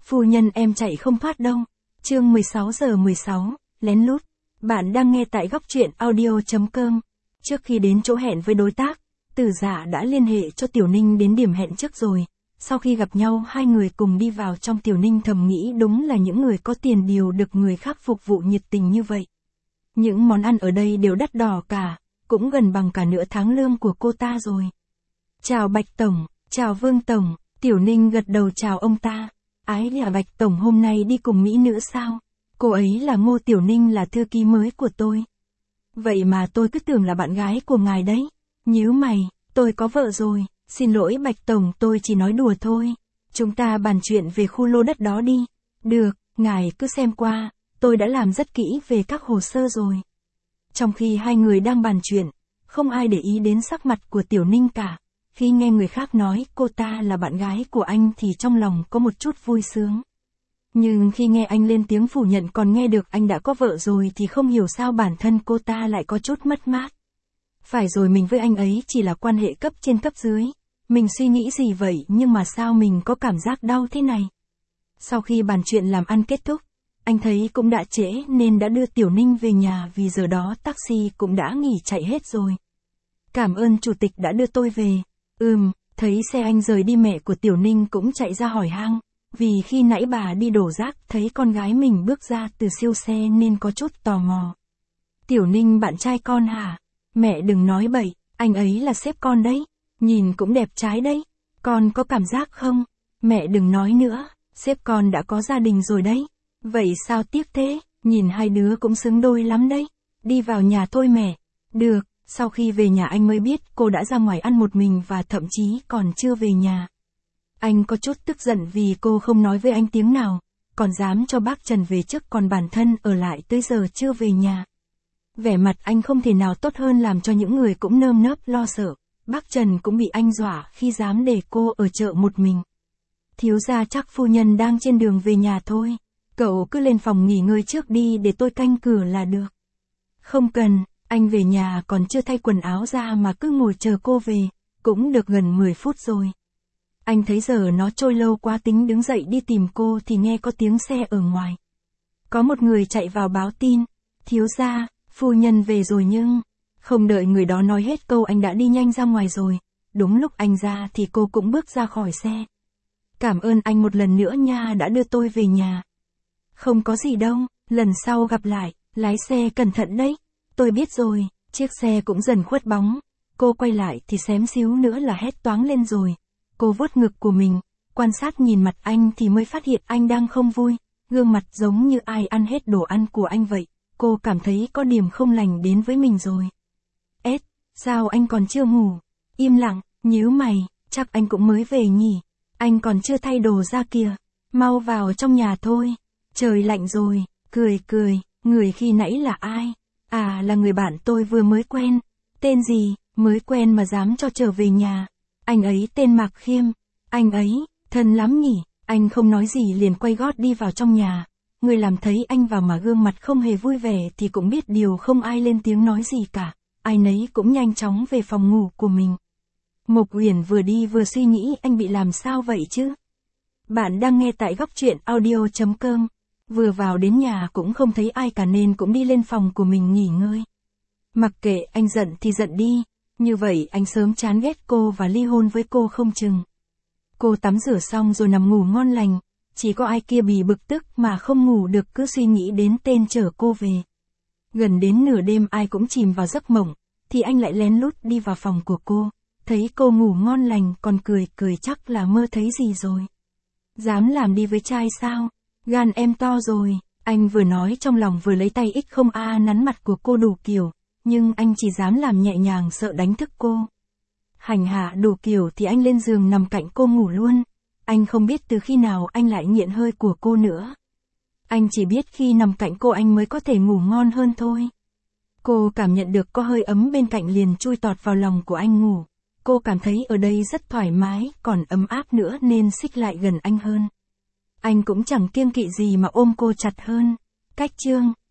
Phu nhân em chạy không thoát đâu. Chương 16:16, lén lút. Bạn đang nghe tại góc truyện audio.com. Trước khi đến chỗ hẹn với đối tác, Tử Dạ đã liên hệ cho Tiểu Ninh đến điểm hẹn trước rồi. Sau khi gặp nhau hai người cùng đi vào trong, Tiểu Ninh thầm nghĩ đúng là những người có tiền đều được người khác phục vụ nhiệt tình như vậy. Những món ăn ở đây đều đắt đỏ cả, cũng gần bằng cả nửa tháng lương của cô ta rồi. Chào Bạch Tổng, chào Vương Tổng. Tiểu Ninh gật đầu chào ông ta. Ái là Bạch Tổng hôm nay đi cùng mỹ nữ sao? Cô ấy là Ngô Tiểu Ninh, là thư ký mới của tôi. Vậy mà tôi cứ tưởng là bạn gái của ngài đấy. Nhíu mày, tôi có vợ rồi. Xin lỗi Bạch Tổng, tôi chỉ nói đùa thôi. Chúng ta bàn chuyện về khu lô đất đó đi. Được, ngài cứ xem qua, tôi đã làm rất kỹ về các hồ sơ rồi. Trong khi hai người đang bàn chuyện, không ai để ý đến sắc mặt của Tiểu Ninh cả. Khi nghe người khác nói cô ta là bạn gái của anh thì trong lòng có một chút vui sướng. Nhưng khi nghe anh lên tiếng phủ nhận còn nghe được anh đã có vợ rồi thì không hiểu sao bản thân cô ta lại có chút mất mát. Phải rồi, mình với anh ấy chỉ là quan hệ cấp trên cấp dưới. Mình suy nghĩ gì vậy nhưng mà sao mình có cảm giác đau thế này? Sau khi bàn chuyện làm ăn kết thúc, anh thấy cũng đã trễ nên đã đưa Tiểu Ninh về nhà vì giờ đó taxi cũng đã nghỉ chạy hết rồi. Cảm ơn chủ tịch đã đưa tôi về. Thấy xe anh rời đi, mẹ của Tiểu Ninh cũng chạy ra hỏi han, vì khi nãy bà đi đổ rác thấy con gái mình bước ra từ siêu xe nên có chút tò mò. Tiểu Ninh bạn trai con hả? Mẹ đừng nói bậy, anh ấy là sếp con đấy, nhìn cũng đẹp trai đấy, con có cảm giác không? Mẹ đừng nói nữa, sếp con đã có gia đình rồi đấy. Vậy sao tiếc thế, nhìn hai đứa cũng xứng đôi lắm đấy. Đi vào nhà thôi mẹ. Được. Sau khi về nhà anh mới biết cô đã ra ngoài ăn một mình và thậm chí còn chưa về nhà. Anh có chút tức giận vì cô không nói với anh tiếng nào, còn dám cho bác Trần về trước còn bản thân ở lại tới giờ chưa về nhà. Vẻ mặt anh không thể nào tốt hơn làm cho những người cũng nơm nớp lo sợ. Bác Trần cũng bị anh dọa khi dám để cô ở chợ một mình. Thiếu gia chắc phu nhân đang trên đường về nhà thôi. Cậu cứ lên phòng nghỉ ngơi trước đi để tôi canh cửa là được. Không cần. Anh về nhà còn chưa thay quần áo ra mà cứ ngồi chờ cô về, cũng được gần 10 phút rồi. Anh thấy giờ nó trôi lâu quá tính đứng dậy đi tìm cô thì nghe có tiếng xe ở ngoài. Có một người chạy vào báo tin, thiếu gia, phu nhân về rồi nhưng... Không đợi người đó nói hết câu anh đã đi nhanh ra ngoài rồi. Đúng lúc anh ra thì cô cũng bước ra khỏi xe. Cảm ơn anh một lần nữa nha đã đưa tôi về nhà. Không có gì đâu, lần sau gặp lại, lái xe cẩn thận đấy. Tôi biết rồi, chiếc xe cũng dần khuất bóng. Cô quay lại thì xém xíu nữa là hét toáng lên rồi. Cô vuốt ngực của mình, quan sát nhìn mặt anh thì mới phát hiện anh đang không vui. Gương mặt giống như ai ăn hết đồ ăn của anh vậy. Cô cảm thấy có điểm không lành đến với mình rồi. Sao anh còn chưa ngủ? Im lặng, nhíu mày, chắc anh cũng mới về nhỉ. Anh còn chưa thay đồ ra kìa. Mau vào trong nhà thôi. Trời lạnh rồi, cười, người khi nãy là ai? À, là người bạn tôi vừa mới quen. Tên gì, mới quen mà dám cho trở về nhà. Anh ấy tên Mạc Khiêm. Anh ấy, thân lắm nhỉ. Anh không nói gì liền quay gót đi vào trong nhà. Người làm thấy anh vào mà gương mặt không hề vui vẻ thì cũng biết điều không ai lên tiếng nói gì cả. Ai nấy cũng nhanh chóng về phòng ngủ của mình. Mộc Uyển vừa đi vừa suy nghĩ anh bị làm sao vậy chứ. Bạn đang nghe tại góc truyện audio.com. Vừa vào đến nhà cũng không thấy ai cả nên cũng đi lên phòng của mình nghỉ ngơi. Mặc kệ anh giận thì giận đi, như vậy anh sớm chán ghét cô và ly hôn với cô không chừng. Cô tắm rửa xong rồi nằm ngủ ngon lành, chỉ có ai kia bì bực tức mà không ngủ được cứ suy nghĩ đến tên chở cô về. Gần đến nửa đêm ai cũng chìm vào giấc mộng, thì anh lại lén lút đi vào phòng của cô, thấy cô ngủ ngon lành còn cười chắc là mơ thấy gì rồi. Dám làm đi với trai sao? Gan em to rồi, anh vừa nói trong lòng vừa lấy tay X0A nắn mặt của cô đủ kiểu, nhưng anh chỉ dám làm nhẹ nhàng sợ đánh thức cô. Hành hạ đủ kiểu thì anh lên giường nằm cạnh cô ngủ luôn, anh không biết từ khi nào anh lại nghiện hơi của cô nữa. Anh chỉ biết khi nằm cạnh cô anh mới có thể ngủ ngon hơn thôi. Cô cảm nhận được có hơi ấm bên cạnh liền chui tọt vào lòng của anh ngủ. Cô cảm thấy ở đây rất thoải mái, còn ấm áp nữa nên xích lại gần anh hơn. Anh cũng chẳng kiêng kỵ gì mà ôm cô chặt hơn. Cách chương